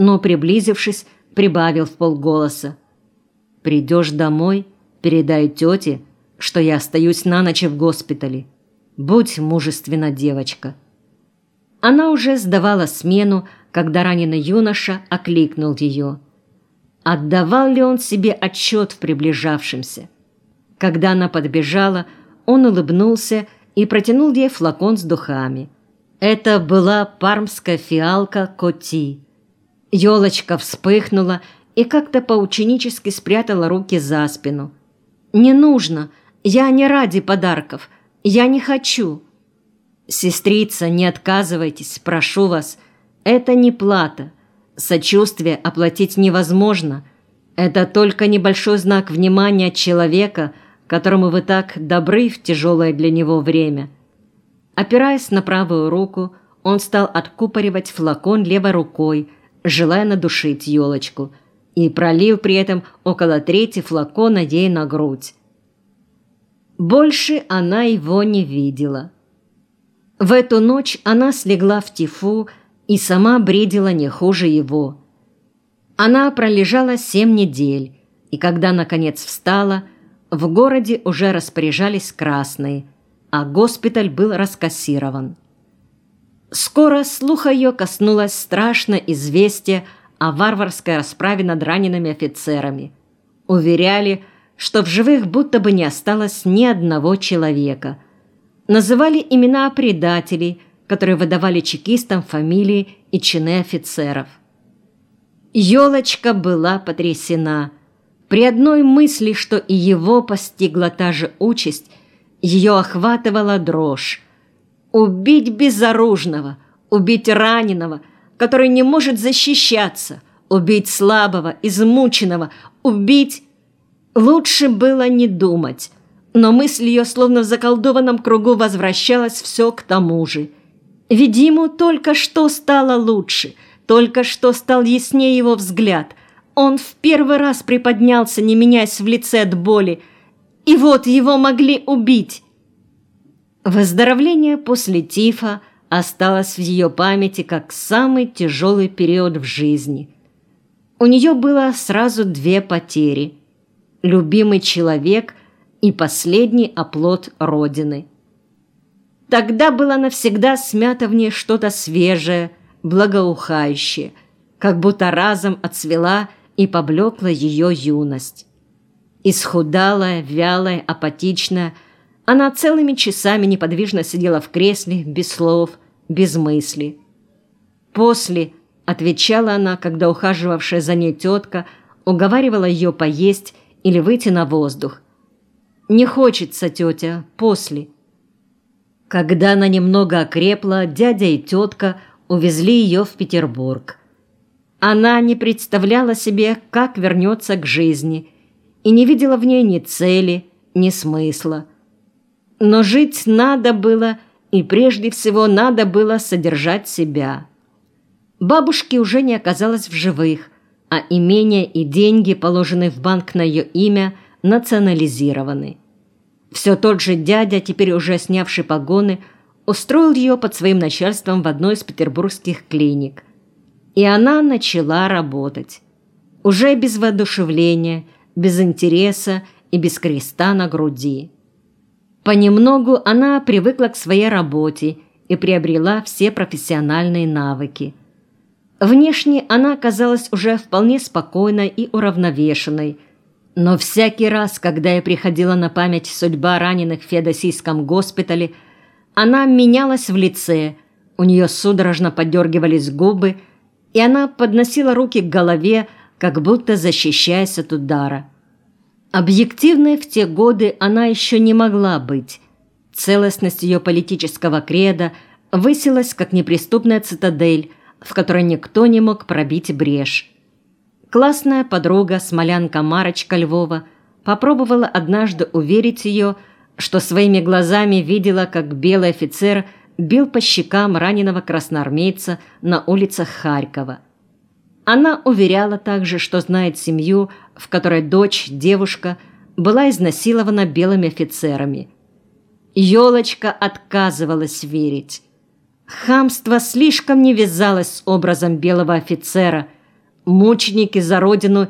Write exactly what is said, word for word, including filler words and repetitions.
но, приблизившись, прибавил вполголоса: «Придешь домой, передай тете, что я остаюсь на ночь в госпитале. Будь мужественна, девочка». Она уже сдавала смену, когда раненый юноша окликнул ее. Отдавал ли он себе отчет в приближавшемся? Когда она подбежала, он улыбнулся и протянул ей флакон с духами. Это была пармская фиалка Коти. Елочка вспыхнула и как-то поученически спрятала руки за спину. «Не нужно, я не ради подарков, я не хочу». «Сестрица, не отказывайтесь, прошу вас, это не плата. Сочувствие оплатить невозможно. Это только небольшой знак внимания от человека, которому вы так добры в тяжелое для него время». Опираясь на правую руку, он стал откупоривать флакон левой рукой, желая надушить елочку, и пролил при этом около трети флакона ей на грудь. Больше она его не видела. В эту ночь она слегла в тифу и сама бредила не хуже его. Она пролежала семь недель, и когда наконец встала, в городе уже распоряжались красные, а госпиталь был раскассирован. Скоро слуха ее коснулось страшное известие о варварской расправе над ранеными офицерами. Уверяли, что в живых будто бы не осталось ни одного человека. Называли имена предателей, которые выдавали чекистам фамилии и чины офицеров. Елочка была потрясена. При одной мысли, что и его постигла та же участь, ее охватывала дрожь. Убить безоружного, убить раненого, который не может защищаться, убить слабого, измученного, убить... Лучше было не думать, но мысль ее словно в заколдованном кругу возвращалась все к тому же. Ведь ему только что стало лучше, только что стал яснее его взгляд. Он в первый раз приподнялся, не меняясь в лице от боли, и вот его могли убить. Выздоровление после тифа осталось в ее памяти как самый тяжелый период в жизни. У нее было сразу две потери: любимый человек и последний оплот Родины. Тогда было навсегда смято в ней что-то свежее, благоухающее, как будто разом отцвела и поблекла ее юность. Исхудалая, вялая, апатичная, она целыми часами неподвижно сидела в кресле, без слов, без мысли. «После», — отвечала она, когда ухаживавшая за ней тетка уговаривала ее поесть или выйти на воздух. «Не хочется, тетя, после». Когда она немного окрепла, дядя и тетка увезли ее в Петербург. Она не представляла себе, как вернется к жизни, и не видела в ней ни цели, ни смысла. Но жить надо было, и прежде всего надо было содержать себя. Бабушки уже не оказалось в живых, а имение и деньги, положенные в банк на ее имя, национализированы. Все тот же дядя, теперь уже снявший погоны, устроил ее под своим начальством в одной из петербургских клиник. И она начала работать. Уже без воодушевления, без интереса и без креста на груди. Понемногу она привыкла к своей работе и приобрела все профессиональные навыки. Внешне она казалась уже вполне спокойной и уравновешенной, но всякий раз, когда ей приходила на память судьба раненых в Феодосийском госпитале, она менялась в лице, у нее судорожно подергивались губы, и она подносила руки к голове, как будто защищаясь от удара. Объективной в те годы она еще не могла быть. Целостность ее политического кредо высилась, как неприступная цитадель, в которой никто не мог пробить брешь. Классная подруга, смолянка Марочка Львова, попробовала однажды уверить ее, что своими глазами видела, как белый офицер бил по щекам раненого красноармейца на улицах Харькова. Она уверяла также, что знает семью, в которой дочь, девушка, была изнасилована белыми офицерами. Елочка отказывалась верить. Хамство слишком не вязалось с образом белого офицера, Мученики за родину